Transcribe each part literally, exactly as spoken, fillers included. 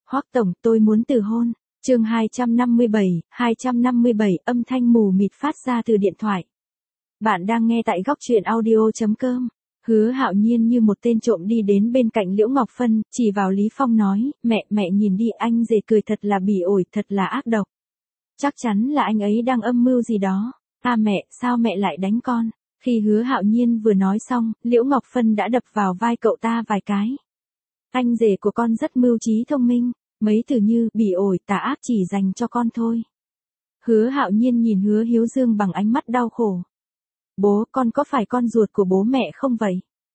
Hoắc tổng, tôi muốn từ hôn. Chương hai trăm năm mươi bảy, hai trăm năm mươi bảy, âm thanh mù mịt phát ra từ điện thoại. Bạn đang nghe tại góc truyện audio chấm com. Hứa Hạo Nhiên như một tên trộm đi đến bên cạnh Liễu Ngọc Phân, chỉ vào Lý Phong nói, mẹ, mẹ nhìn đi, anh rể cười thật là bỉ ổi, thật là ác độc. Chắc chắn là anh ấy đang âm mưu gì đó. À mẹ, sao mẹ lại đánh con? Khi Hứa Hạo Nhiên vừa nói xong, Liễu Ngọc Phân đã đập vào vai cậu ta vài cái. Anh rể của con rất mưu trí thông minh, mấy từ như bỉ ổi, tà ác chỉ dành cho con thôi. Hứa Hạo Nhiên nhìn Hứa Hiếu Dương bằng ánh mắt đau khổ. Bố, con có phải con ruột của bố mẹ không vậy?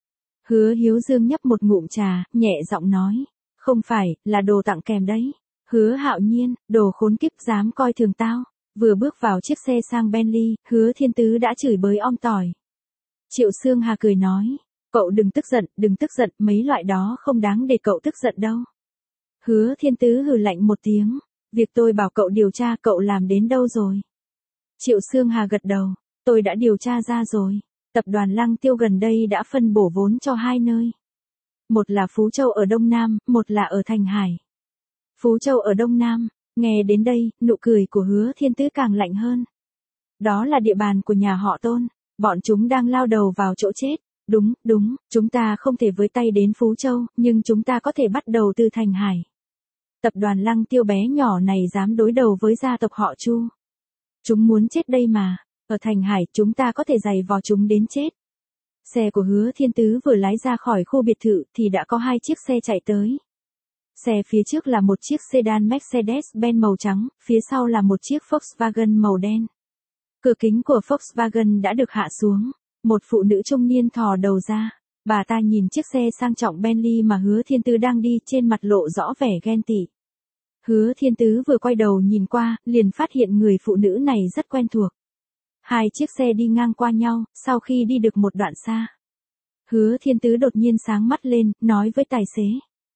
Hứa Hiếu Dương nhấp một ngụm trà, nhẹ giọng nói. Không phải, là đồ tặng kèm đấy. Hứa Hạo Nhiên, đồ khốn kiếp dám coi thường tao. Vừa bước vào chiếc xe sang Bentley, Hứa Thiên Tứ đã chửi bới om tỏi. Triệu Sương Hà cười nói. Cậu đừng tức giận, đừng tức giận, mấy loại đó không đáng để cậu tức giận đâu. Hứa Thiên Tứ hừ lạnh một tiếng. Việc tôi bảo cậu điều tra cậu làm đến đâu rồi? Triệu Sương Hà gật đầu. Tôi đã điều tra ra rồi. Tập đoàn Lăng Tiêu gần đây đã phân bổ vốn cho hai nơi. Một là Phú Châu ở Đông Nam, một là ở Thành Hải. Phú Châu ở Đông Nam, nghe đến đây, nụ cười của Hứa Thiên Tứ càng lạnh hơn. Đó là địa bàn của nhà họ Tôn, bọn chúng đang lao đầu vào chỗ chết. Đúng, đúng, chúng ta không thể với tay đến Phú Châu, nhưng chúng ta có thể bắt đầu từ Thành Hải. Tập đoàn Lăng Tiêu bé nhỏ này dám đối đầu với gia tộc họ Chu. Chúng muốn chết đây mà. Ở Thành Hải chúng ta có thể giày vò chúng đến chết. Xe của Hứa Thiên Tứ vừa lái ra khỏi khu biệt thự thì đã có hai chiếc xe chạy tới. Xe phía trước là một chiếc sedan Mercedes-Benz màu trắng, phía sau là một chiếc Volkswagen màu đen. Cửa kính của Volkswagen đã được hạ xuống. Một phụ nữ trung niên thò đầu ra. Bà ta nhìn chiếc xe sang trọng Bentley mà Hứa Thiên Tứ đang đi, trên mặt lộ rõ vẻ ghen tị. Hứa Thiên Tứ vừa quay đầu nhìn qua, liền phát hiện người phụ nữ này rất quen thuộc. Hai chiếc xe đi ngang qua nhau, sau khi đi được một đoạn xa. Hứa Thiên Tứ đột nhiên sáng mắt lên, nói với tài xế.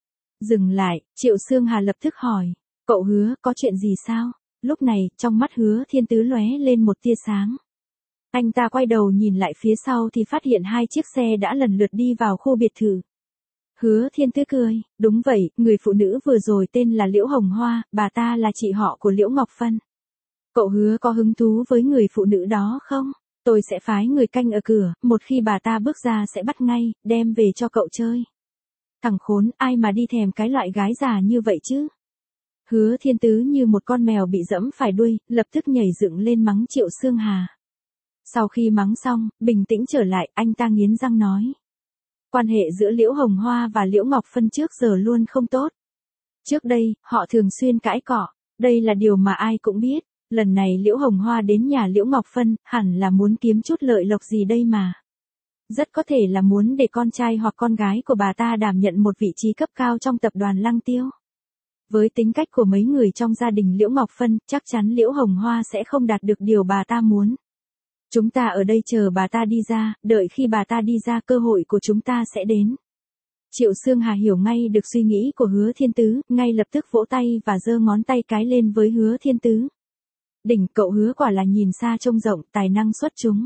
Dừng lại, Triệu Sương Hà lập tức hỏi. Cậu Hứa, có chuyện gì sao? Lúc này, trong mắt Hứa Thiên Tứ lóe lên một tia sáng. Anh ta quay đầu nhìn lại phía sau thì phát hiện hai chiếc xe đã lần lượt đi vào khu biệt thự. Hứa Thiên Tứ cười, đúng vậy, người phụ nữ vừa rồi tên là Liễu Hồng Hoa, bà ta là chị họ của Liễu Ngọc Phân. Cậu Hứa có hứng thú với người phụ nữ đó không? Tôi sẽ phái người canh ở cửa, một khi bà ta bước ra sẽ bắt ngay, đem về cho cậu chơi. Thằng khốn, ai mà đi thèm cái loại gái già như vậy chứ? Hứa Thiên Tứ như một con mèo bị dẫm phải đuôi, lập tức nhảy dựng lên mắng Triệu Sương Hà. Sau khi mắng xong, bình tĩnh trở lại, anh ta nghiến răng nói. Quan hệ giữa Liễu Hồng Hoa và Liễu Ngọc Phân trước giờ luôn không tốt. Trước đây, họ thường xuyên cãi cọ, đây là điều mà ai cũng biết. Lần này Liễu Hồng Hoa đến nhà Liễu Ngọc Phân, hẳn là muốn kiếm chút lợi lộc gì đây mà. Rất có thể là muốn để con trai hoặc con gái của bà ta đảm nhận một vị trí cấp cao trong tập đoàn Lăng Tiêu. Với tính cách của mấy người trong gia đình Liễu Ngọc Phân, chắc chắn Liễu Hồng Hoa sẽ không đạt được điều bà ta muốn. Chúng ta ở đây chờ bà ta đi ra, đợi khi bà ta đi ra cơ hội của chúng ta sẽ đến. Triệu Sương Hà hiểu ngay được suy nghĩ của Hứa Thiên Tứ, ngay lập tức vỗ tay và giơ ngón tay cái lên với Hứa Thiên Tứ. Đỉnh, cậu Hứa quả là nhìn xa trông rộng, tài năng xuất chúng.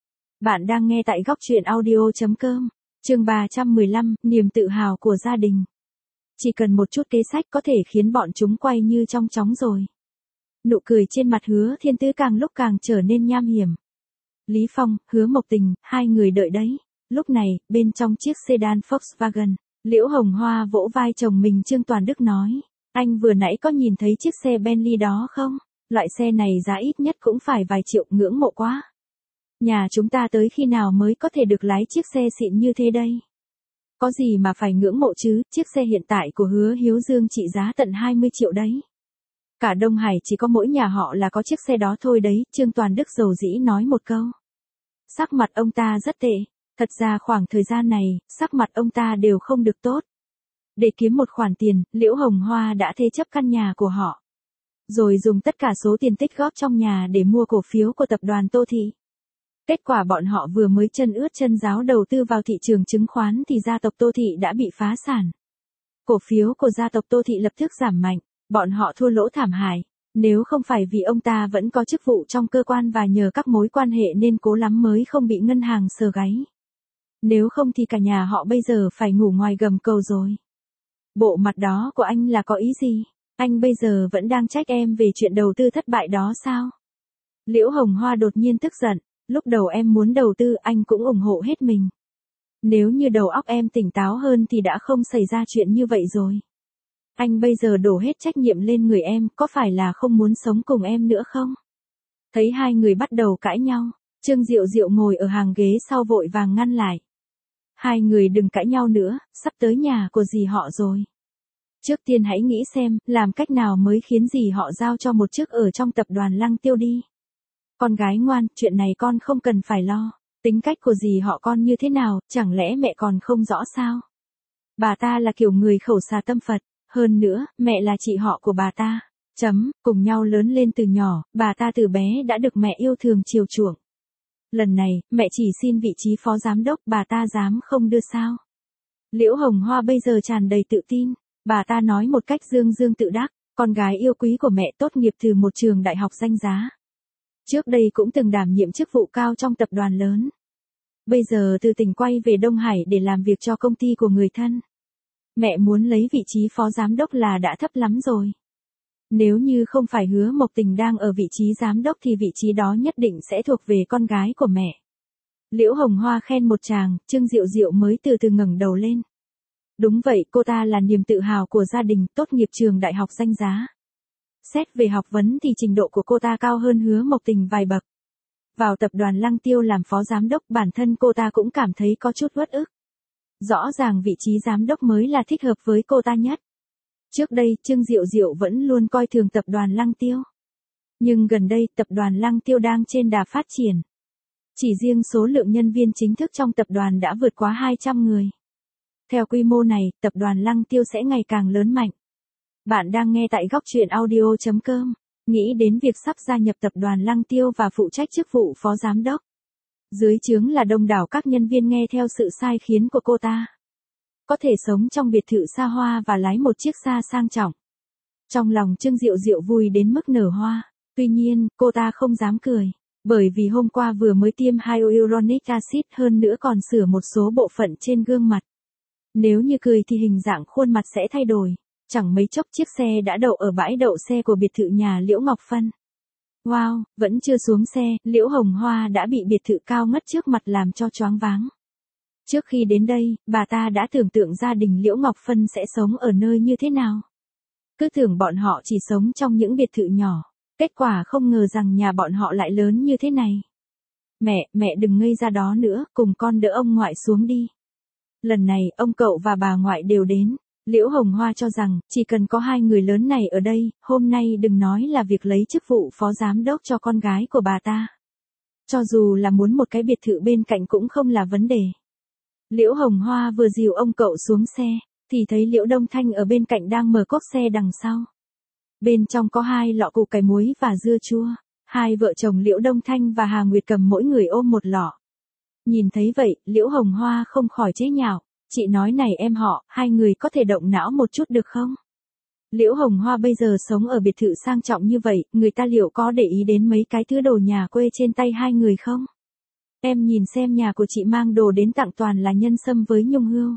Bạn đang nghe tại góc truyện audio chấm com, chương ba trăm mười lăm, niềm tự hào của gia đình. Chỉ cần một chút kế sách có thể khiến bọn chúng quay như trong chóng rồi. Nụ cười trên mặt Hứa Thiên Tứ càng lúc càng trở nên nham hiểm. Lý Phong, Hứa Mộc Tình, hai người đợi đấy. Lúc này, bên trong chiếc sedan Volkswagen, Liễu Hồng Hoa vỗ vai chồng mình Trương Toàn Đức nói. Anh vừa nãy có nhìn thấy chiếc xe Bentley đó không? Loại xe này giá ít nhất cũng phải vài triệu, ngưỡng mộ quá. Nhà chúng ta tới khi nào mới có thể được lái chiếc xe xịn như thế đây? Có gì mà phải ngưỡng mộ chứ, chiếc xe hiện tại của Hứa Hiếu Dương trị giá tận hai mươi triệu đấy. Cả Đông Hải chỉ có mỗi nhà họ là có chiếc xe đó thôi đấy, Trương Toàn Đức dầu dĩ nói một câu. Sắc mặt ông ta rất tệ, thật ra khoảng thời gian này, sắc mặt ông ta đều không được tốt. Để kiếm một khoản tiền, Liễu Hồng Hoa đã thế chấp căn nhà của họ. Rồi dùng tất cả số tiền tích góp trong nhà để mua cổ phiếu của tập đoàn Tô Thị. Kết quả bọn họ vừa mới chân ướt chân ráo đầu tư vào thị trường chứng khoán thì gia tộc Tô Thị đã bị phá sản. Cổ phiếu của gia tộc Tô Thị lập tức giảm mạnh, bọn họ thua lỗ thảm hại. Nếu không phải vì ông ta vẫn có chức vụ trong cơ quan và nhờ các mối quan hệ nên cố lắm mới không bị ngân hàng sờ gáy. Nếu không thì cả nhà họ bây giờ phải ngủ ngoài gầm cầu rồi. Bộ mặt đó của anh là có ý gì? Anh bây giờ vẫn đang trách em về chuyện đầu tư thất bại đó sao? Liễu Hồng Hoa đột nhiên tức giận, lúc đầu em muốn đầu tư anh cũng ủng hộ hết mình. Nếu như đầu óc em tỉnh táo hơn thì đã không xảy ra chuyện như vậy rồi. Anh bây giờ đổ hết trách nhiệm lên người em, có phải là không muốn sống cùng em nữa không? Thấy hai người bắt đầu cãi nhau, Trương Diệu Diệu ngồi ở hàng ghế sau vội vàng ngăn lại. Hai người đừng cãi nhau nữa, sắp tới nhà của dì họ rồi. Trước tiên hãy nghĩ xem, làm cách nào mới khiến dì họ giao cho một chức ở trong tập đoàn Lăng Tiêu đi. Con gái ngoan, chuyện này con không cần phải lo. Tính cách của dì họ con như thế nào, chẳng lẽ mẹ còn không rõ sao? Bà ta là kiểu người khẩu xà tâm Phật, hơn nữa, mẹ là chị họ của bà ta. Chấm, cùng nhau lớn lên từ nhỏ, bà ta từ bé đã được mẹ yêu thương chiều chuộng. Lần này, mẹ chỉ xin vị trí phó giám đốc, bà ta dám không đưa sao? Liễu Hồng Hoa bây giờ tràn đầy tự tin, bà ta nói một cách dương dương tự đắc, con gái yêu quý của mẹ tốt nghiệp từ một trường đại học danh giá. Trước đây cũng từng đảm nhiệm chức vụ cao trong tập đoàn lớn. Bây giờ từ tỉnh quay về Đông Hải để làm việc cho công ty của người thân. Mẹ muốn lấy vị trí phó giám đốc là đã thấp lắm rồi. Nếu như không phải Hứa Mộc Tình đang ở vị trí giám đốc thì vị trí đó nhất định sẽ thuộc về con gái của mẹ. Liễu Hồng Hoa khen một tràng, Trương Diệu Diệu mới từ từ ngẩng đầu lên. Đúng vậy, cô ta là niềm tự hào của gia đình, tốt nghiệp trường đại học danh giá. Xét về học vấn thì trình độ của cô ta cao hơn Hứa Mộc Tình vài bậc. Vào tập đoàn Lăng Tiêu làm phó giám đốc, bản thân cô ta cũng cảm thấy có chút uất ức. Rõ ràng vị trí giám đốc mới là thích hợp với cô ta nhất. Trước đây, Trương Diệu Diệu vẫn luôn coi thường tập đoàn Lăng Tiêu. Nhưng gần đây, tập đoàn Lăng Tiêu đang trên đà phát triển. Chỉ riêng số lượng nhân viên chính thức trong tập đoàn đã vượt quá hai trăm người. Theo quy mô này, tập đoàn Lăng Tiêu sẽ ngày càng lớn mạnh. Bạn đang nghe tại góc truyện audio chấm com. Nghĩ đến việc sắp gia nhập tập đoàn Lăng Tiêu và phụ trách chức vụ phó giám đốc. Dưới trướng là đông đảo các nhân viên nghe theo sự sai khiến của cô ta. Có thể sống trong biệt thự xa hoa và lái một chiếc xa sang trọng. Trong lòng Trương Diệu Diệu vui đến mức nở hoa. Tuy nhiên, cô ta không dám cười. Bởi vì hôm qua vừa mới tiêm hyaluronic acid, hơn nữa còn sửa một số bộ phận trên gương mặt. Nếu như cười thì hình dạng khuôn mặt sẽ thay đổi. Chẳng mấy chốc chiếc xe đã đậu ở bãi đậu xe của biệt thự nhà Liễu Ngọc Phân. Wow, vẫn chưa xuống xe, Liễu Hồng Hoa đã bị biệt thự cao ngất trước mặt làm cho choáng váng. Trước khi đến đây, bà ta đã tưởng tượng gia đình Liễu Ngọc Phân sẽ sống ở nơi như thế nào. Cứ tưởng bọn họ chỉ sống trong những biệt thự nhỏ, kết quả không ngờ rằng nhà bọn họ lại lớn như thế này. Mẹ, mẹ đừng ngây ra đó nữa, cùng con đỡ ông ngoại xuống đi. Lần này, ông cậu và bà ngoại đều đến. Liễu Hồng Hoa cho rằng, chỉ cần có hai người lớn này ở đây, hôm nay đừng nói là việc lấy chức vụ phó giám đốc cho con gái của bà ta. Cho dù là muốn một cái biệt thự bên cạnh cũng không là vấn đề. Liễu Hồng Hoa vừa dìu ông cậu xuống xe, thì thấy Liễu Đông Thanh ở bên cạnh đang mở cốp xe đằng sau. Bên trong có hai lọ củ cải muối và dưa chua. Hai vợ chồng Liễu Đông Thanh và Hà Nguyệt cầm mỗi người ôm một lọ. Nhìn thấy vậy, Liễu Hồng Hoa không khỏi chế nhạo. Chị nói này em họ, hai người có thể động não một chút được không? Liễu Hồng Hoa bây giờ sống ở biệt thự sang trọng như vậy, người ta liệu có để ý đến mấy cái thứ đồ nhà quê trên tay hai người không? Em nhìn xem nhà của chị mang đồ đến tặng toàn là nhân sâm với nhung hươu.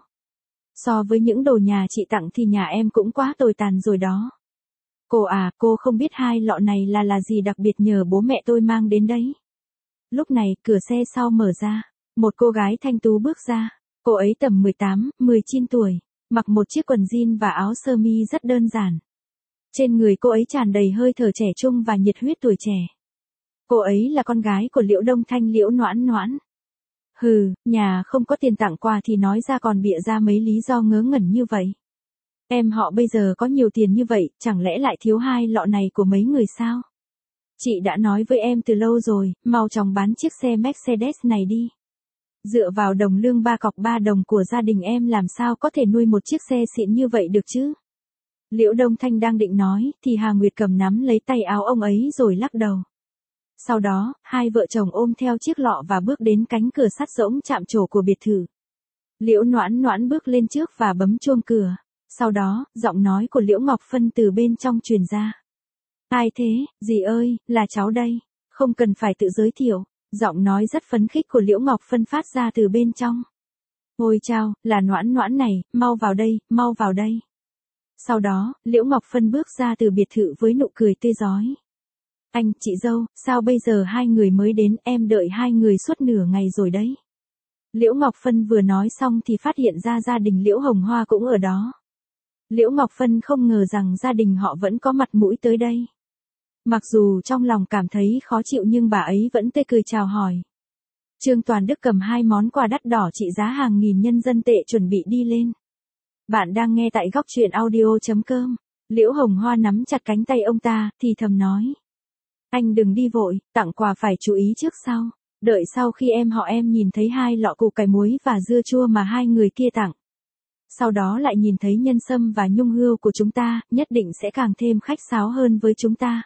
So với những đồ nhà chị tặng thì nhà em cũng quá tồi tàn rồi đó. Cô à, cô không biết hai lọ này là là gì đặc biệt nhờ bố mẹ tôi mang đến đấy. Lúc này, cửa xe sau mở ra, một cô gái thanh tú bước ra. Cô ấy tầm mười tám, mười chín tuổi, mặc một chiếc quần jean và áo sơ mi rất đơn giản. Trên người cô ấy tràn đầy hơi thở trẻ trung và nhiệt huyết tuổi trẻ. Cô ấy là con gái của Liễu Đông Thanh, Liễu Noãn Noãn. Hừ, nhà không có tiền tặng quà thì nói ra còn bịa ra mấy lý do ngớ ngẩn như vậy. Em họ bây giờ có nhiều tiền như vậy, chẳng lẽ lại thiếu hai lọ này của mấy người sao? Chị đã nói với em từ lâu rồi, mau chóng bán chiếc xe Mercedes này đi. Dựa vào đồng lương ba cọc ba đồng của gia đình em làm sao có thể nuôi một chiếc xe xịn như vậy được chứ? Liễu Đông Thanh đang định nói, thì Hà Nguyệt cầm nắm lấy tay áo ông ấy rồi lắc đầu. Sau đó, hai vợ chồng ôm theo chiếc lọ và bước đến cánh cửa sắt rỗng chạm trổ của biệt thự. Liễu Noãn Noãn bước lên trước và bấm chuông cửa. Sau đó, giọng nói của Liễu Ngọc Phân từ bên trong truyền ra. Ai thế, dì ơi, là cháu đây, không cần phải tự giới thiệu. Giọng nói rất phấn khích của Liễu Ngọc Phân phát ra từ bên trong. Ôi chao, là Noãn Noãn này, mau vào đây, mau vào đây. Sau đó, Liễu Ngọc Phân bước ra từ biệt thự với nụ cười tươi rói. Anh, chị dâu, sao bây giờ hai người mới đến, em đợi hai người suốt nửa ngày rồi đấy. Liễu Ngọc Phân vừa nói xong thì phát hiện ra gia đình Liễu Hồng Hoa cũng ở đó. Liễu Ngọc Phân không ngờ rằng gia đình họ vẫn có mặt mũi tới đây. Mặc dù trong lòng cảm thấy khó chịu nhưng bà ấy vẫn tươi cười chào hỏi. Trương Toàn Đức cầm hai món quà đắt đỏ trị giá hàng nghìn nhân dân tệ chuẩn bị đi lên. Bạn đang nghe tại góc truyện audio.com. Liễu Hồng Hoa nắm chặt cánh tay ông ta, thì thầm nói. Anh đừng đi vội, tặng quà phải chú ý trước sau. Đợi sau khi em họ em nhìn thấy hai lọ củ cải muối và dưa chua mà hai người kia tặng. Sau đó lại nhìn thấy nhân sâm và nhung hươu của chúng ta, nhất định sẽ càng thêm khách sáo hơn với chúng ta.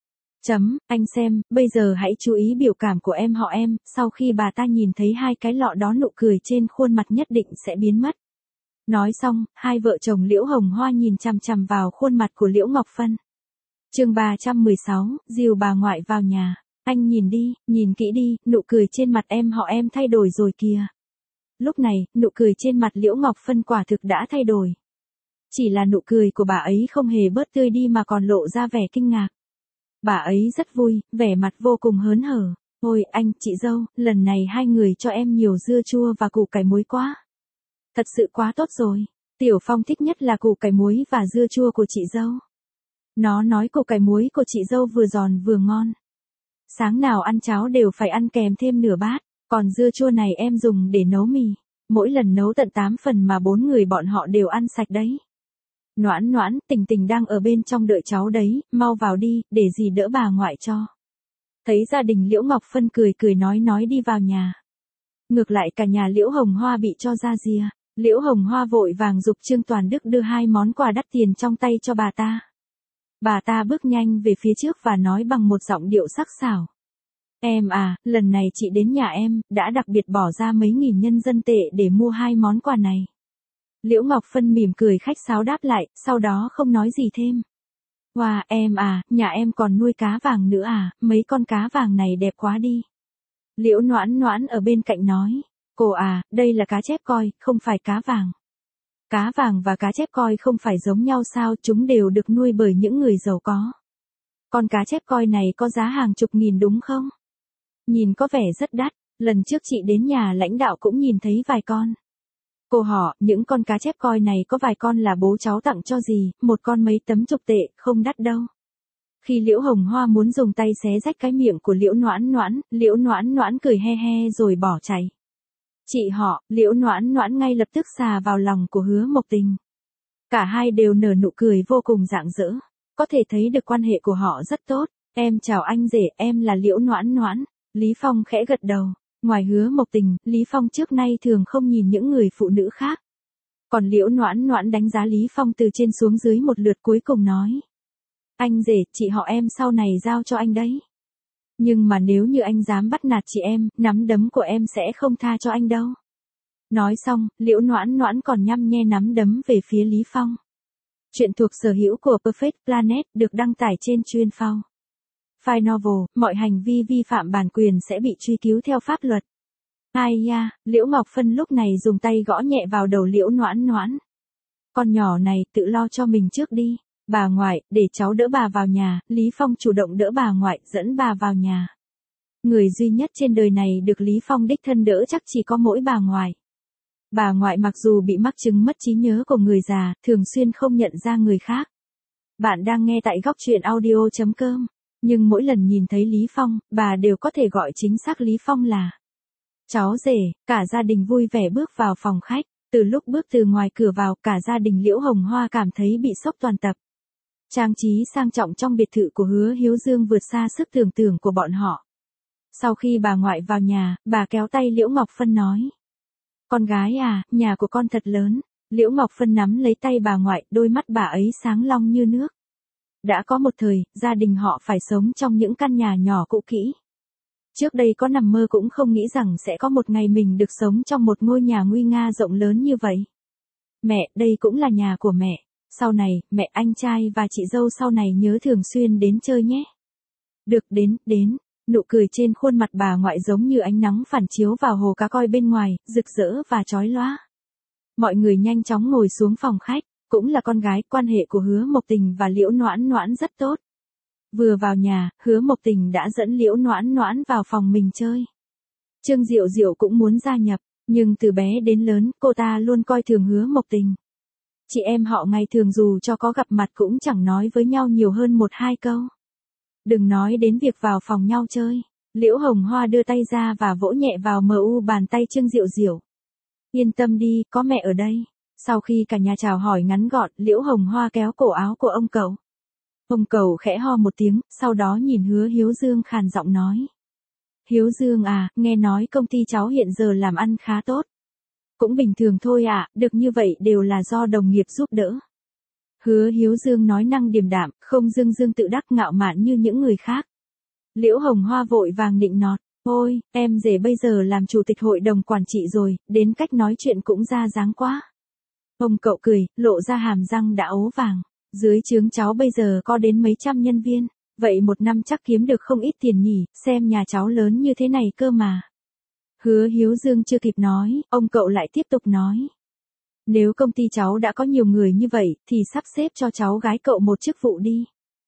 Chấm, anh xem, bây giờ hãy chú ý biểu cảm của em họ em, sau khi bà ta nhìn thấy hai cái lọ đó nụ cười trên khuôn mặt nhất định sẽ biến mất. Nói xong, hai vợ chồng Liễu Hồng Hoa nhìn chằm chằm vào khuôn mặt của Liễu Ngọc Phân. Chương ba trăm mười sáu, dìu bà ngoại vào nhà. Anh nhìn đi, nhìn kỹ đi, nụ cười trên mặt em họ em thay đổi rồi kìa. Lúc này, nụ cười trên mặt Liễu Ngọc Phân quả thực đã thay đổi. Chỉ là nụ cười của bà ấy không hề bớt tươi đi mà còn lộ ra vẻ kinh ngạc. Bà ấy rất vui, vẻ mặt vô cùng hớn hở. Ôi anh, chị dâu, lần này hai người cho em nhiều dưa chua và củ cải muối quá. Thật sự quá tốt rồi. Tiểu Phong thích nhất là củ cải muối và dưa chua của chị dâu. Nó nói củ cải muối của chị dâu vừa giòn vừa ngon. Sáng nào ăn cháo đều phải ăn kèm thêm nửa bát, còn dưa chua này em dùng để nấu mì. Mỗi lần nấu tận tám phần mà bốn người bọn họ đều ăn sạch đấy. Noãn Noãn, Tình Tình đang ở bên trong đợi cháu đấy, mau vào đi, để dì đỡ bà ngoại cho. Thấy gia đình Liễu Ngọc Phân cười cười nói nói đi vào nhà. Ngược lại cả nhà Liễu Hồng Hoa bị cho ra rìa. Liễu Hồng Hoa vội vàng giục Trương Toàn Đức đưa hai món quà đắt tiền trong tay cho bà ta. Bà ta bước nhanh về phía trước và nói bằng một giọng điệu sắc sảo. Em à, lần này chị đến nhà em, đã đặc biệt bỏ ra mấy nghìn nhân dân tệ để mua hai món quà này. Liễu Ngọc Phân mỉm cười khách sáo đáp lại, sau đó không nói gì thêm. Wow, em à, nhà em còn nuôi cá vàng nữa à, mấy con cá vàng này đẹp quá đi. Liễu Noãn Noãn ở bên cạnh nói. Cô à, đây là cá chép coi, không phải cá vàng. Cá vàng và cá chép coi không phải giống nhau sao, chúng đều được nuôi bởi những người giàu có. Con cá chép coi này có giá hàng chục nghìn đúng không? Nhìn có vẻ rất đắt, lần trước chị đến nhà lãnh đạo cũng nhìn thấy vài con. Cô họ, những con cá chép coi này có vài con là bố cháu tặng cho gì, một con mấy tấm chục tệ, không đắt đâu. Khi Liễu Hồng Hoa muốn dùng tay xé rách cái miệng của Liễu Noãn Noãn, Liễu Noãn Noãn cười he he rồi bỏ chạy. Chị họ, Liễu Noãn Noãn ngay lập tức xà vào lòng của Hứa Mộc Tình. Cả hai đều nở nụ cười vô cùng rạng rỡ, có thể thấy được quan hệ của họ rất tốt. Em chào anh rể, em là Liễu Noãn Noãn. Lý Phong khẽ gật đầu. Ngoài Hứa Mộc Tình, Lý Phong trước nay thường không nhìn những người phụ nữ khác. Còn Liễu Noãn Noãn đánh giá Lý Phong từ trên xuống dưới một lượt cuối cùng nói. Anh rể, chị họ em sau này giao cho anh đấy. Nhưng mà nếu như anh dám bắt nạt chị em, nắm đấm của em sẽ không tha cho anh đâu. Nói xong, Liễu Noãn Noãn còn nhăm nhe nắm đấm về phía Lý Phong. Chuyện thuộc sở hữu của Perfect Planet được đăng tải trên chuyên phao. File novel, mọi hành vi vi phạm bản quyền sẽ bị truy cứu theo pháp luật. Ai ya, Liễu Ngọc Phân lúc này dùng tay gõ nhẹ vào đầu Liễu Noãn Noãn. Con nhỏ này tự lo cho mình trước đi. Bà ngoại, để cháu đỡ bà vào nhà. Lý Phong chủ động đỡ bà ngoại, dẫn bà vào nhà. Người duy nhất trên đời này được Lý Phong đích thân đỡ chắc chỉ có mỗi bà ngoại. Bà ngoại mặc dù bị mắc chứng mất trí nhớ của người già, thường xuyên không nhận ra người khác. Bạn đang nghe tại góc truyện audio.com. Nhưng mỗi lần nhìn thấy Lý Phong, bà đều có thể gọi chính xác Lý Phong là cháu rể. Cả gia đình vui vẻ bước vào phòng khách. Từ lúc bước từ ngoài cửa vào, cả gia đình Liễu Hồng Hoa cảm thấy bị sốc toàn tập. Trang trí sang trọng trong biệt thự của Hứa Hiếu Dương vượt xa sức tưởng tượng của bọn họ. Sau khi bà ngoại vào nhà, bà kéo tay Liễu Ngọc Phân nói. Con gái à, nhà của con thật lớn. Liễu Ngọc Phân nắm lấy tay bà ngoại, đôi mắt bà ấy sáng long như nước. Đã có một thời, gia đình họ phải sống trong những căn nhà nhỏ cũ kỹ. Trước đây có nằm mơ cũng không nghĩ rằng sẽ có một ngày mình được sống trong một ngôi nhà nguy nga rộng lớn như vậy. Mẹ, đây cũng là nhà của mẹ. Sau này, mẹ, anh trai và chị dâu sau này nhớ thường xuyên đến chơi nhé. Được, đến, đến. Nụ cười trên khuôn mặt bà ngoại giống như ánh nắng phản chiếu vào hồ cá coi bên ngoài, rực rỡ và chói lóa. Mọi người nhanh chóng ngồi xuống phòng khách. cũng là con gái, quan hệ của Hứa Mộc Tình và Liễu Noãn Noãn rất tốt. Vừa vào nhà, Hứa Mộc Tình đã dẫn Liễu Noãn Noãn vào phòng mình chơi. Trương Diệu Diệu cũng muốn gia nhập, nhưng từ bé đến lớn, cô ta luôn coi thường Hứa Mộc Tình. Chị em họ ngày thường dù cho có gặp mặt cũng chẳng nói với nhau nhiều hơn một hai câu. Đừng nói đến việc vào phòng nhau chơi. Liễu Hồng Hoa đưa tay ra và vỗ nhẹ vào mờ u bàn tay Trương Diệu Diệu. Yên tâm đi, có mẹ ở đây. Sau khi cả nhà chào hỏi ngắn gọn, Liễu Hồng Hoa kéo cổ áo của ông cậu. Ông cậu khẽ ho một tiếng, sau đó nhìn Hứa Hiếu Dương khàn giọng nói. Hiếu Dương à, nghe nói công ty cháu hiện giờ làm ăn khá tốt. Cũng bình thường thôi ạ, à, được như vậy đều là do đồng nghiệp giúp đỡ. Hứa Hiếu Dương nói năng điềm đạm, không dương dương tự đắc ngạo mạn như những người khác. Liễu Hồng Hoa vội vàng nịnh nọt, ôi, em rể bây giờ làm chủ tịch hội đồng quản trị rồi, đến cách nói chuyện cũng ra dáng quá. Ông cậu cười, lộ ra hàm răng đã ố vàng, dưới trướng cháu bây giờ có đến mấy trăm nhân viên, vậy một năm chắc kiếm được không ít tiền nhỉ, xem nhà cháu lớn như thế này cơ mà. Hứa Hiếu Dương chưa kịp nói, ông cậu lại tiếp tục nói. Nếu công ty cháu đã có nhiều người như vậy, thì sắp xếp cho cháu gái cậu một chức vụ đi.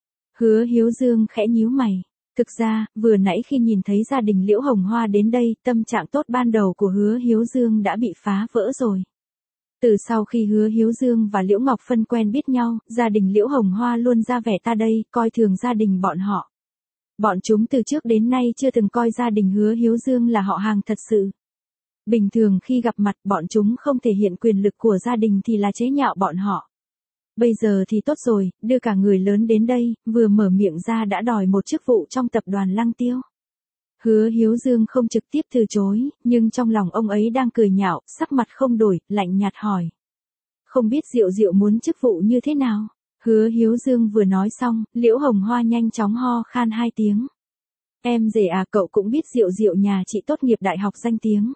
Hứa Hiếu Dương khẽ nhíu mày. Thực ra, vừa nãy khi nhìn thấy gia đình Liễu Hồng Hoa đến đây, tâm trạng tốt ban đầu của Hứa Hiếu Dương đã bị phá vỡ rồi. Từ sau khi Hứa Hiếu Dương và Liễu Ngọc Phân quen biết nhau, gia đình Liễu Hồng Hoa luôn ra vẻ ta đây, coi thường gia đình bọn họ. Bọn chúng từ trước đến nay chưa từng coi gia đình Hứa Hiếu Dương là họ hàng thật sự. Bình thường khi gặp mặt bọn chúng không thể hiện quyền lực của gia đình thì là chế nhạo bọn họ. Bây giờ thì tốt rồi, đưa cả người lớn đến đây, vừa mở miệng ra đã đòi một chức vụ trong tập đoàn Lăng Tiêu. Hứa Hiếu Dương không trực tiếp từ chối, nhưng trong lòng ông ấy đang cười nhạo, sắc mặt không đổi, lạnh nhạt hỏi. Không biết Diệu Diệu muốn chức vụ như thế nào? Hứa Hiếu Dương vừa nói xong, Liễu Hồng Hoa nhanh chóng ho khan hai tiếng. Em rể à, cậu cũng biết Diệu Diệu nhà chị tốt nghiệp đại học danh tiếng.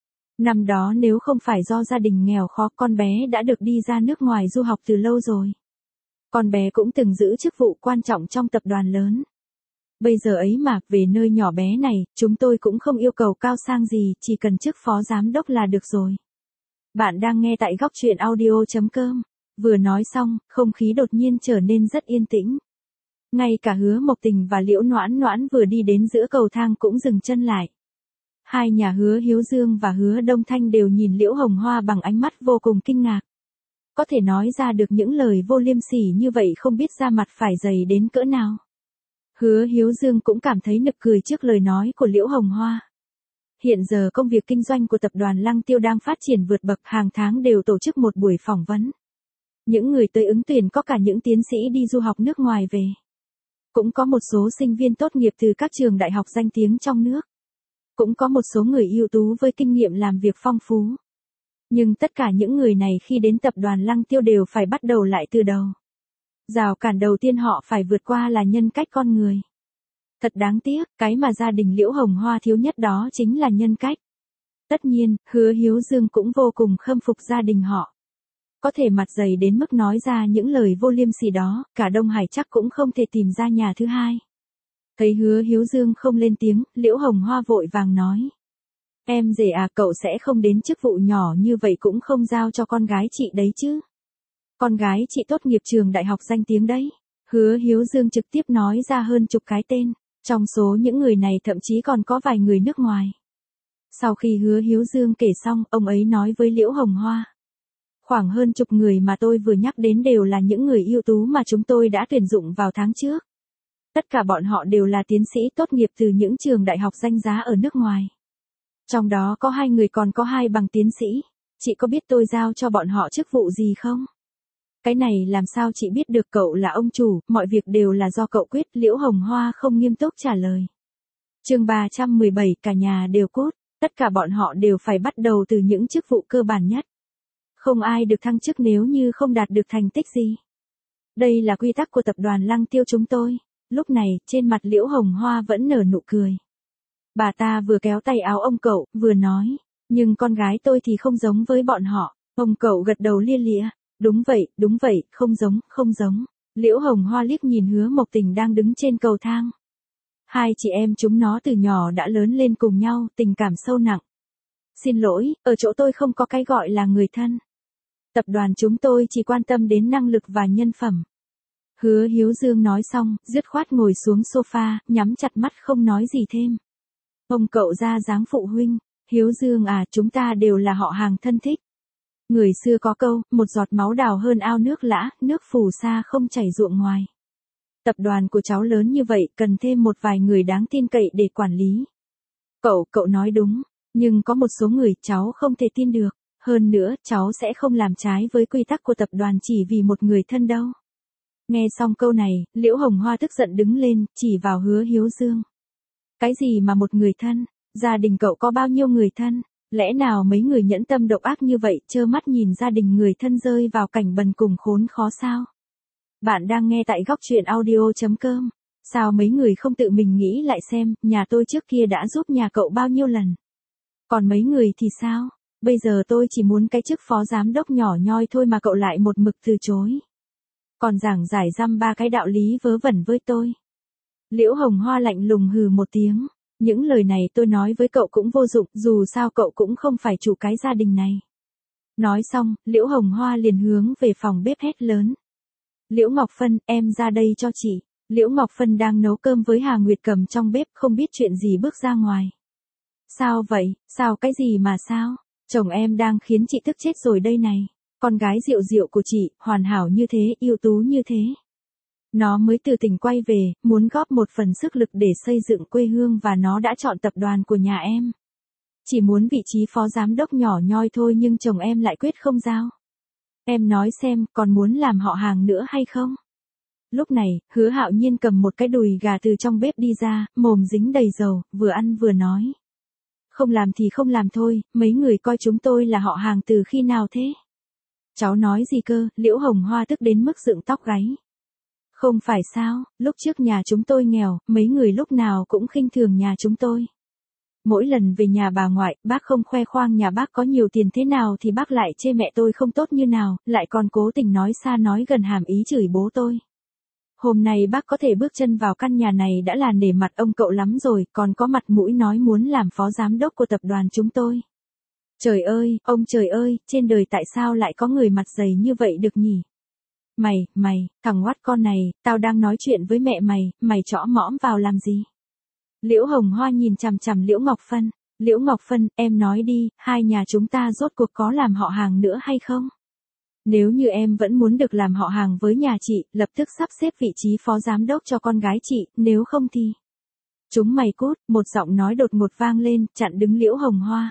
Năm đó nếu không phải do gia đình nghèo khó, con bé đã được đi ra nước ngoài du học từ lâu rồi. Con bé cũng từng giữ chức vụ quan trọng trong tập đoàn lớn. Bây giờ ấy mà, về nơi nhỏ bé này, chúng tôi cũng không yêu cầu cao sang gì, chỉ cần chức phó giám đốc là được rồi. Bạn đang nghe tại góc truyện audio chấm com. Vừa nói xong, không khí đột nhiên trở nên rất yên tĩnh. Ngay cả Hứa Mộc Tình và Liễu Noãn Noãn vừa đi đến giữa cầu thang cũng dừng chân lại. Hai nhà Hứa Hiếu Dương và Hứa Đông Thanh đều nhìn Liễu Hồng Hoa bằng ánh mắt vô cùng kinh ngạc. Có thể nói ra được những lời vô liêm sỉ như vậy không biết da mặt phải dày đến cỡ nào. Hứa Hiếu Dương cũng cảm thấy nực cười trước lời nói của Liễu Hồng Hoa. Hiện giờ công việc kinh doanh của tập đoàn Lăng Tiêu đang phát triển vượt bậc, hàng tháng đều tổ chức một buổi phỏng vấn. Những người tới ứng tuyển có cả những tiến sĩ đi du học nước ngoài về. Cũng có một số sinh viên tốt nghiệp từ các trường đại học danh tiếng trong nước. Cũng có một số người ưu tú với kinh nghiệm làm việc phong phú. Nhưng tất cả những người này khi đến tập đoàn Lăng Tiêu đều phải bắt đầu lại từ đầu. Rào cản đầu tiên họ phải vượt qua là nhân cách con người. Thật đáng tiếc, cái mà gia đình Liễu Hồng Hoa thiếu nhất đó chính là nhân cách. Tất nhiên, Hứa Hiếu Dương cũng vô cùng khâm phục gia đình họ. Có thể mặt dày đến mức nói ra những lời vô liêm sỉ đó, cả Đông Hải chắc cũng không thể tìm ra nhà thứ hai. Thấy Hứa Hiếu Dương không lên tiếng, Liễu Hồng Hoa vội vàng nói. Em rể à, cậu sẽ không đến chức vụ nhỏ như vậy cũng không giao cho con gái chị đấy chứ. Con gái chị tốt nghiệp trường đại học danh tiếng đấy. Hứa Hiếu Dương trực tiếp nói ra hơn chục cái tên, trong số những người này thậm chí còn có vài người nước ngoài. Sau khi Hứa Hiếu Dương kể xong, ông ấy nói với Liễu Hồng Hoa. Khoảng hơn chục người mà tôi vừa nhắc đến đều là những người ưu tú mà chúng tôi đã tuyển dụng vào tháng trước. Tất cả bọn họ đều là tiến sĩ tốt nghiệp từ những trường đại học danh giá ở nước ngoài. Trong đó có hai người còn có hai bằng tiến sĩ. Chị có biết tôi giao cho bọn họ chức vụ gì không? Cái này làm sao chị biết được, cậu là ông chủ, mọi việc đều là do cậu quyết. Liễu Hồng Hoa không nghiêm túc trả lời. Chương ba trăm mười bảy, cả nhà đều cốt. Tất cả bọn họ đều phải bắt đầu từ những chức vụ cơ bản nhất. Không ai được thăng chức nếu như không đạt được thành tích gì. Đây là quy tắc của tập đoàn Lăng Tiêu chúng tôi. Lúc này, trên mặt Liễu Hồng Hoa vẫn nở nụ cười. Bà ta vừa kéo tay áo ông cậu, vừa nói. Nhưng con gái tôi thì không giống với bọn họ. Ông cậu gật đầu lia lịa. Đúng vậy, đúng vậy, không giống, không giống. Liễu Hồng Hoa liếc nhìn Hứa Mộc Tình đang đứng trên cầu thang. Hai chị em chúng nó từ nhỏ đã lớn lên cùng nhau, tình cảm sâu nặng. Xin lỗi, ở chỗ tôi không có cái gọi là người thân. Tập đoàn chúng tôi chỉ quan tâm đến năng lực và nhân phẩm. Hứa Hiếu Dương nói xong, dứt khoát ngồi xuống sofa, nhắm chặt mắt không nói gì thêm. Ông cậu ra dáng phụ huynh, Hiếu Dương à, chúng ta đều là họ hàng thân thích. Người xưa có câu, một giọt máu đào hơn ao nước lã, nước phù sa không chảy ruộng ngoài. Tập đoàn của cháu lớn như vậy, cần thêm một vài người đáng tin cậy để quản lý. Cậu, cậu nói đúng, nhưng có một số người cháu không thể tin được. Hơn nữa, cháu sẽ không làm trái với quy tắc của tập đoàn chỉ vì một người thân đâu. Nghe xong câu này, Liễu Hồng Hoa tức giận đứng lên, chỉ vào Hứa Hiếu Dương. Cái gì mà một người thân? Gia đình cậu có bao nhiêu người thân? Lẽ nào mấy người nhẫn tâm độc ác như vậy, trơ mắt nhìn gia đình người thân rơi vào cảnh bần cùng khốn khó sao? Bạn đang nghe tại góc truyện audio chấm com. Sao mấy người không tự mình nghĩ lại xem, nhà tôi trước kia đã giúp nhà cậu bao nhiêu lần? Còn mấy người thì sao? Bây giờ tôi chỉ muốn cái chức phó giám đốc nhỏ nhoi thôi mà cậu lại một mực từ chối. Còn giảng giải dăm ba cái đạo lý vớ vẩn với tôi. Liễu Hồng Hoa lạnh lùng hừ một tiếng. Những lời này tôi nói với cậu cũng vô dụng, dù sao cậu cũng không phải chủ cái gia đình này. Nói xong, Liễu Hồng Hoa liền hướng về phòng bếp hét lớn. Liễu Ngọc Phân, em ra đây cho chị. Liễu Ngọc Phân đang nấu cơm với Hà Nguyệt Cầm trong bếp, không biết chuyện gì bước ra ngoài. Sao vậy, sao cái gì mà sao? Chồng em đang khiến chị tức chết rồi đây này. Con gái Diệu Diệu của chị, hoàn hảo như thế, ưu tú như thế. Nó mới từ tỉnh quay về, muốn góp một phần sức lực để xây dựng quê hương và nó đã chọn tập đoàn của nhà em. Chỉ muốn vị trí phó giám đốc nhỏ nhoi thôi nhưng chồng em lại quyết không giao. Em nói xem, còn muốn làm họ hàng nữa hay không? Lúc này, Hứa Hạo Nhiên cầm một cái đùi gà từ trong bếp đi ra, mồm dính đầy dầu, vừa ăn vừa nói. Không làm thì không làm thôi, mấy người coi chúng tôi là họ hàng từ khi nào thế? Cháu nói gì cơ? Liễu Hồng Hoa tức đến mức dựng tóc gáy. Không phải sao, lúc trước nhà chúng tôi nghèo, mấy người lúc nào cũng khinh thường nhà chúng tôi. Mỗi lần về nhà bà ngoại, bác không khoe khoang nhà bác có nhiều tiền thế nào thì bác lại chê mẹ tôi không tốt như nào, lại còn cố tình nói xa nói gần hàm ý chửi bố tôi. Hôm nay bác có thể bước chân vào căn nhà này đã là nể mặt ông cậu lắm rồi, còn có mặt mũi nói muốn làm phó giám đốc của tập đoàn chúng tôi. Trời ơi, ông trời ơi, trên đời tại sao lại có người mặt dày như vậy được nhỉ? Mày, mày, thằng ngoắt con này, tao đang nói chuyện với mẹ mày, mày chõ mõm vào làm gì? Liễu Hồng Hoa nhìn chằm chằm Liễu Ngọc Phân. Liễu Ngọc Phân, em nói đi, hai nhà chúng ta rốt cuộc có làm họ hàng nữa hay không? Nếu như em vẫn muốn được làm họ hàng với nhà chị, lập tức sắp xếp vị trí phó giám đốc cho con gái chị, nếu không thì... Chúng mày cút, một giọng nói đột ngột vang lên, chặn đứng Liễu Hồng Hoa.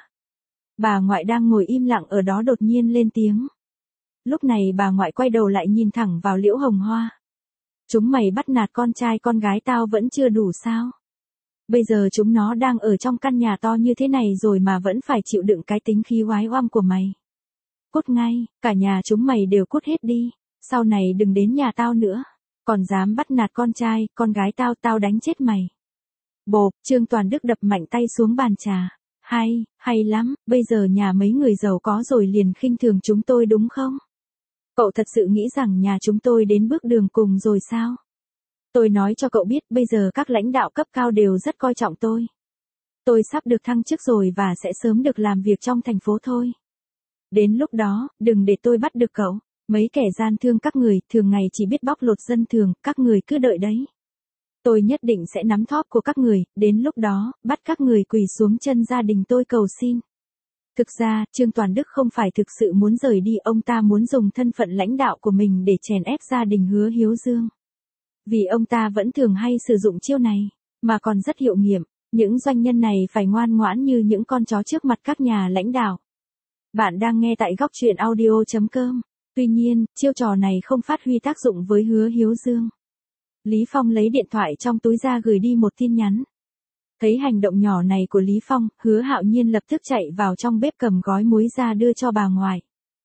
Bà ngoại đang ngồi im lặng ở đó đột nhiên lên tiếng. Lúc này bà ngoại quay đầu lại nhìn thẳng vào Liễu Hồng Hoa. Chúng mày bắt nạt con trai con gái tao vẫn chưa đủ sao? Bây giờ chúng nó đang ở trong căn nhà to như thế này rồi mà vẫn phải chịu đựng cái tính khí oái oăm của mày. Cút ngay, cả nhà chúng mày đều cút hết đi, sau này đừng đến nhà tao nữa, còn dám bắt nạt con trai, con gái tao tao đánh chết mày. Bộp, Trương Toàn Đức đập mạnh tay xuống bàn trà. Hay, hay lắm, bây giờ nhà mấy người giàu có rồi liền khinh thường chúng tôi đúng không? Cậu thật sự nghĩ rằng nhà chúng tôi đến bước đường cùng rồi sao? Tôi nói cho cậu biết bây giờ các lãnh đạo cấp cao đều rất coi trọng tôi. Tôi sắp được thăng chức rồi và sẽ sớm được làm việc trong thành phố thôi. Đến lúc đó, đừng để tôi bắt được cậu. Mấy kẻ gian thương các người, thường ngày chỉ biết bóc lột dân thường, các người cứ đợi đấy. Tôi nhất định sẽ nắm thóp của các người, đến lúc đó, bắt các người quỳ xuống chân gia đình tôi cầu xin. Thực ra, Trương Toàn Đức không phải thực sự muốn rời đi, ông ta muốn dùng thân phận lãnh đạo của mình để chèn ép gia đình Hứa Hiếu Dương. Vì ông ta vẫn thường hay sử dụng chiêu này, mà còn rất hiệu nghiệm, những doanh nhân này phải ngoan ngoãn như những con chó trước mặt các nhà lãnh đạo. Bạn đang nghe tại góc truyện audio chấm com. Tuy nhiên, chiêu trò này không phát huy tác dụng với Hứa Hiếu Dương. Lý Phong lấy điện thoại trong túi ra gửi đi một tin nhắn. Thấy hành động nhỏ này của Lý Phong, Hứa Hạo Nhiên lập tức chạy vào trong bếp cầm gói muối ra đưa cho bà ngoại.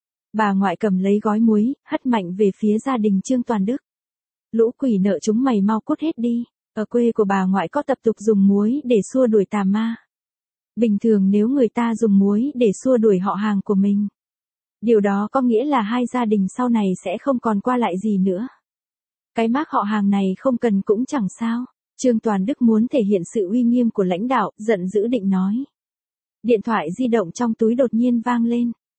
Bà ngoại cầm lấy gói muối, hất mạnh về phía gia đình Trương Toàn Đức. Lũ quỷ nợ chúng mày mau cút hết đi, ở quê của bà ngoại có tập tục dùng muối để xua đuổi tà ma. Bình thường nếu người ta dùng muối để xua đuổi họ hàng của mình, điều đó có nghĩa là hai gia đình sau này sẽ không còn qua lại gì nữa. Cái mác họ hàng này không cần cũng chẳng sao. Trương Toàn Đức muốn thể hiện sự uy nghiêm của lãnh đạo, giận dữ định nói. Điện thoại di động trong túi đột nhiên vang lên.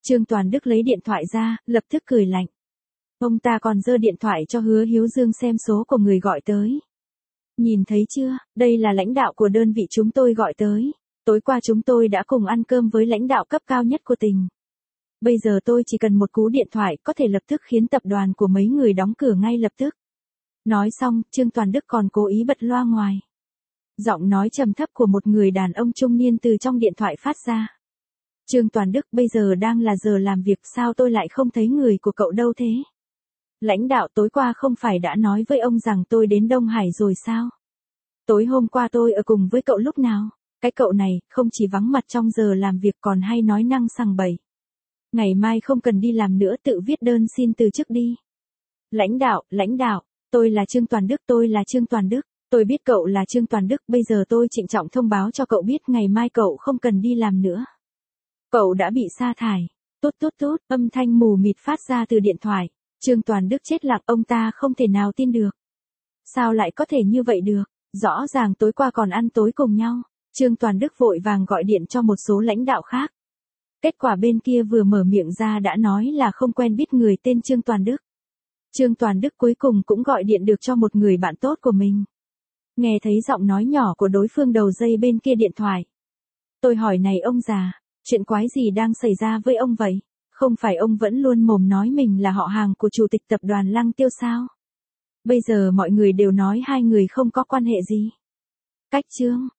Trương Toàn Đức lấy điện thoại ra, lập tức cười lạnh. Ông ta còn giơ điện thoại cho Hứa Hiếu Dương xem số của người gọi tới. Nhìn thấy chưa, đây là lãnh đạo của đơn vị chúng tôi gọi tới. Tối qua chúng tôi đã cùng ăn cơm với lãnh đạo cấp cao nhất của tỉnh. Bây giờ tôi chỉ cần một cú điện thoại có thể lập tức khiến tập đoàn của mấy người đóng cửa ngay lập tức. Nói xong, Trương Toàn Đức còn cố ý bật loa ngoài. Giọng nói trầm thấp của một người đàn ông trung niên từ trong điện thoại phát ra. Trương Toàn Đức, bây giờ đang là giờ làm việc, sao tôi lại không thấy người của cậu đâu thế? Lãnh đạo tối qua không phải đã nói với ông rằng tôi đến Đông Hải rồi sao? Tối hôm qua tôi ở cùng với cậu lúc nào? Cái cậu này, không chỉ vắng mặt trong giờ làm việc còn hay nói năng sằng bậy. Ngày mai không cần đi làm nữa, tự viết đơn xin từ chức đi. Lãnh đạo, lãnh đạo, tôi là Trương Toàn Đức, tôi là Trương Toàn Đức. Tôi biết cậu là Trương Toàn Đức, bây giờ tôi trịnh trọng thông báo cho cậu biết ngày mai cậu không cần đi làm nữa. Cậu đã bị sa thải. Tốt tốt tốt, âm thanh mù mịt phát ra từ điện thoại. Trương Toàn Đức chết lặng, ông ta không thể nào tin được. Sao lại có thể như vậy được? Rõ ràng tối qua còn ăn tối cùng nhau. Trương Toàn Đức vội vàng gọi điện cho một số lãnh đạo khác. Kết quả bên kia vừa mở miệng ra đã nói là không quen biết người tên Trương Toàn Đức. Trương Toàn Đức cuối cùng cũng gọi điện được cho một người bạn tốt của mình. Nghe thấy giọng nói nhỏ của đối phương đầu dây bên kia điện thoại. Tôi hỏi này ông già, chuyện quái gì đang xảy ra với ông vậy? Không phải ông vẫn luôn mồm nói mình là họ hàng của chủ tịch tập đoàn Lăng Tiêu sao? Bây giờ mọi người đều nói hai người không có quan hệ gì. Cách Trương